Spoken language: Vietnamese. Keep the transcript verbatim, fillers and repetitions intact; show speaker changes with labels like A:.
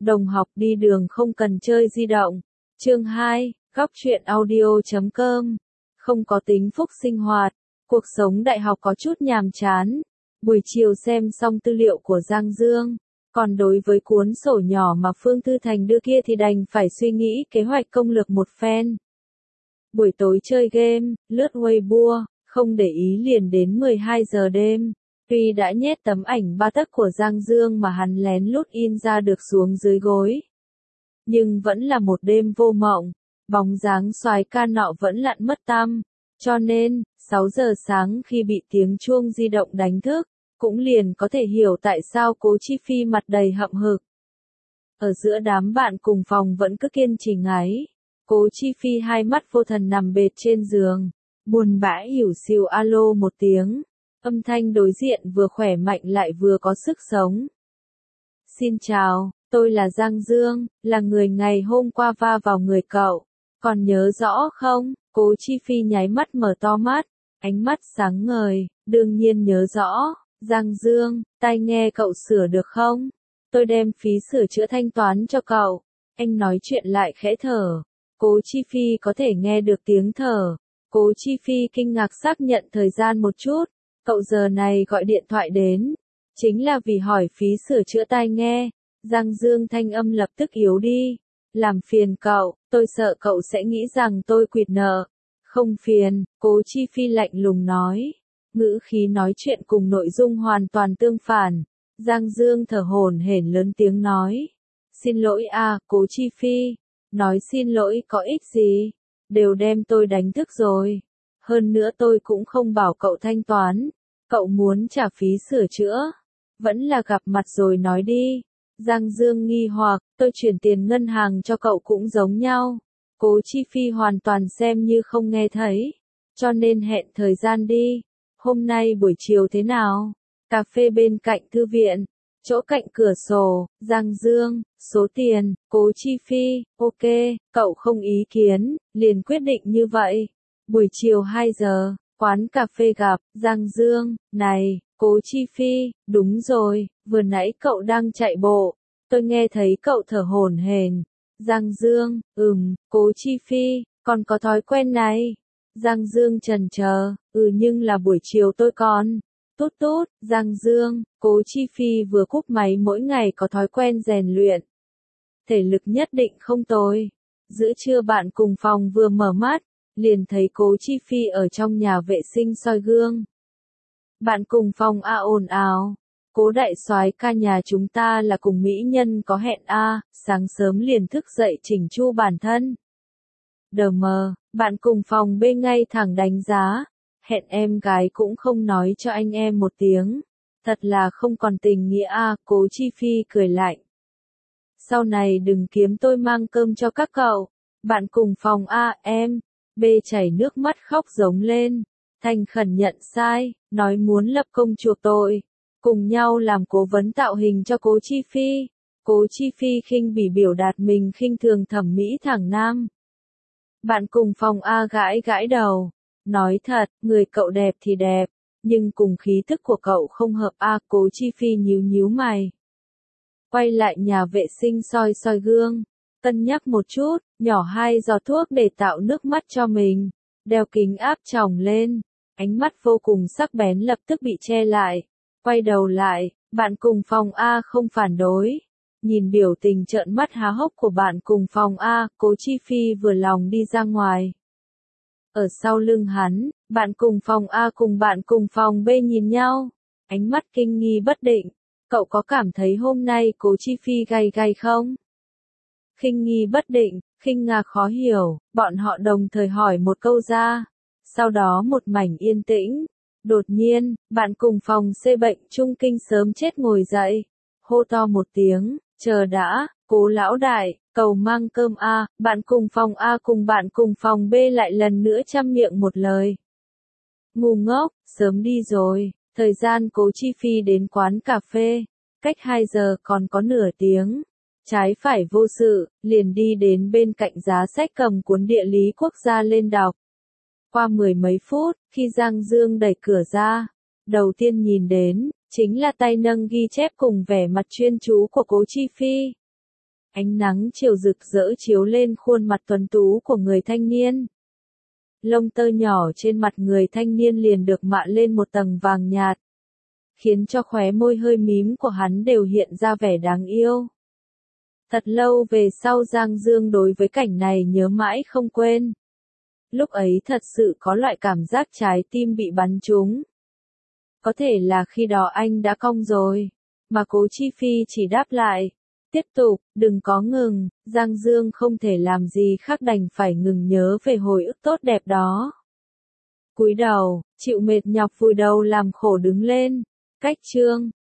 A: Đồng học đi đường không cần chơi di động. Chương hai, góc truyện audio chấm com. Không có tính phúc sinh hoạt. Cuộc sống đại học có chút nhàm chán. Buổi chiều xem xong tư liệu của Giang Dương. Còn đối với cuốn sổ nhỏ mà Phương Tư Thành đưa kia thì đành phải suy nghĩ kế hoạch công lược một phen. Buổi tối chơi game, lướt Weibo, không để ý liền đến mười hai giờ đêm. Tuy đã nhét tấm ảnh ba tấc của Giang Dương mà hắn lén lút in ra được xuống dưới gối. Nhưng vẫn là một đêm vô mộng, bóng dáng soái ca nọ vẫn lặn mất tăm. Cho nên, sáu giờ sáng khi bị tiếng chuông di động đánh thức, cũng liền có thể hiểu tại sao Cố Chi Phi mặt đầy hậm hực. Ở giữa đám bạn cùng phòng vẫn cứ kiên trì ngáy. Cố Chi Phi hai mắt vô thần nằm bệt trên giường, buồn bã ỉu xìu alo một tiếng. Âm thanh đối diện vừa khỏe mạnh lại vừa có sức sống. Xin chào, tôi là Giang Dương, là người ngày hôm qua va vào người cậu. Còn nhớ rõ không? Cố Chi Phi nháy mắt mở to mắt, ánh mắt sáng ngời, đương nhiên nhớ rõ. Giang Dương, tai nghe cậu sửa được không? Tôi đem phí sửa chữa thanh toán cho cậu. Anh nói chuyện lại khẽ thở. Cố Chi Phi có thể nghe được tiếng thở. Cố Chi Phi kinh ngạc xác nhận thời gian một chút. Cậu giờ này gọi điện thoại đến, chính là vì hỏi phí sửa chữa tai nghe. Giang Dương thanh âm lập tức yếu đi. Làm phiền cậu, tôi sợ cậu sẽ nghĩ rằng tôi quỵt nợ. Không phiền, Cố Chi Phi lạnh lùng nói. Ngữ khí nói chuyện cùng nội dung hoàn toàn tương phản. Giang Dương thở hổn hển lớn tiếng nói. Xin lỗi a, Cố Chi Phi. Nói xin lỗi có ích gì? Đều đem tôi đánh thức rồi. Hơn nữa tôi cũng không bảo cậu thanh toán. Cậu muốn trả phí sửa chữa. Vẫn là gặp mặt rồi nói đi. Giang Dương nghi hoặc, tôi chuyển tiền ngân hàng cho cậu cũng giống nhau. Cố Chi Phi hoàn toàn xem như không nghe thấy. Cho nên hẹn thời gian đi. Hôm nay buổi chiều thế nào? Cà phê bên cạnh thư viện. Chỗ cạnh cửa sổ. Giang Dương, số tiền. Cố Chi Phi, ok, cậu không ý kiến, liền quyết định như vậy. Buổi chiều hai giờ, quán cà phê gặp. Giang Dương, này, Cố Chi Phi, đúng rồi, vừa nãy cậu đang chạy bộ. Tôi nghe thấy cậu thở hổn hển. Giang Dương, ừm, Cố Chi Phi, còn có thói quen này. Giang Dương chần chờ, ừ nhưng là buổi chiều tôi còn. Tút tút, Giang Dương, Cố Chi Phi vừa cúp máy mỗi ngày có thói quen rèn luyện. Thể lực nhất định không tồi. Giữa trưa bạn cùng phòng vừa mở mắt, liền thấy Cố Chi Phi ở trong nhà vệ sinh soi gương. Bạn cùng phòng a ồn ào. Cố đại soái ca nhà chúng ta là cùng mỹ nhân có hẹn a, sáng sớm liền thức dậy chỉnh chu bản thân. Đờ mờ, bạn cùng phòng b ngay thẳng đánh giá. Hẹn em gái cũng không nói cho anh em một tiếng. Thật là không còn tình nghĩa a, Cố Chi Phi cười lạnh. Sau này đừng kiếm tôi mang cơm cho các cậu. Bạn cùng phòng A, em. B chảy nước mắt khóc giống lên. Thành khẩn nhận sai, nói muốn lập công chuộc tội. Cùng nhau làm cố vấn tạo hình cho Cố Chi Phi. Cố Chi Phi khinh bỉ biểu đạt mình khinh thường thẩm mỹ thẳng nam. Bạn cùng phòng A gãi gãi đầu. Nói thật, người cậu đẹp thì đẹp. Nhưng cùng khí thức của cậu không hợp A, Cố Chi Phi nhíu nhíu mày. Quay lại nhà vệ sinh soi soi gương, cân nhắc một chút, nhỏ hai giọt thuốc để tạo nước mắt cho mình, đeo kính áp tròng lên, ánh mắt vô cùng sắc bén lập tức bị che lại, quay đầu lại, bạn cùng phòng A không phản đối, nhìn biểu tình trợn mắt há hốc của bạn cùng phòng A, Cố Chi Phi vừa lòng đi ra ngoài. Ở sau lưng hắn, bạn cùng phòng A cùng bạn cùng phòng B nhìn nhau, ánh mắt kinh nghi bất định. Cậu có cảm thấy hôm nay Cố Chi Phi gay gay không? Khinh nghi bất định, khinh ngạc khó hiểu, bọn họ đồng thời hỏi một câu ra. Sau đó một mảnh yên tĩnh. Đột nhiên, bạn cùng phòng C bệnh trung kinh sớm chết ngồi dậy. Hô to một tiếng, chờ đã, Cố lão đại, cầu mang cơm A, bạn cùng phòng A cùng bạn cùng phòng B lại lần nữa chăm miệng một lời. Ngu ngốc, sớm đi rồi. Thời gian Cố Chi Phi đến quán cà phê, cách hai giờ còn có nửa tiếng. Trái phải vô sự, liền đi đến bên cạnh giá sách cầm cuốn địa lý quốc gia lên đọc. Qua mười mấy phút, khi Giang Dương đẩy cửa ra, đầu tiên nhìn đến, chính là tay nâng ghi chép cùng vẻ mặt chuyên chú của Cố Chi Phi. Ánh nắng chiều rực rỡ chiếu lên khuôn mặt tuấn tú của người thanh niên. Lông tơ nhỏ trên mặt người thanh niên liền được mạ lên một tầng vàng nhạt, khiến cho khóe môi hơi mím của hắn đều hiện ra vẻ đáng yêu. Thật lâu về sau Giang Dương đối với cảnh này nhớ mãi không quên. Lúc ấy thật sự có loại cảm giác trái tim bị bắn trúng. Có thể là khi đó anh đã cong rồi, mà Cố Chi Phi chỉ đáp lại. Tiếp tục, đừng có ngừng, Giang Dương không thể làm gì khác đành phải ngừng nhớ về hồi ức tốt đẹp đó. Cúi đầu, chịu mệt nhọc vùi đầu làm khổ đứng lên. Cách chương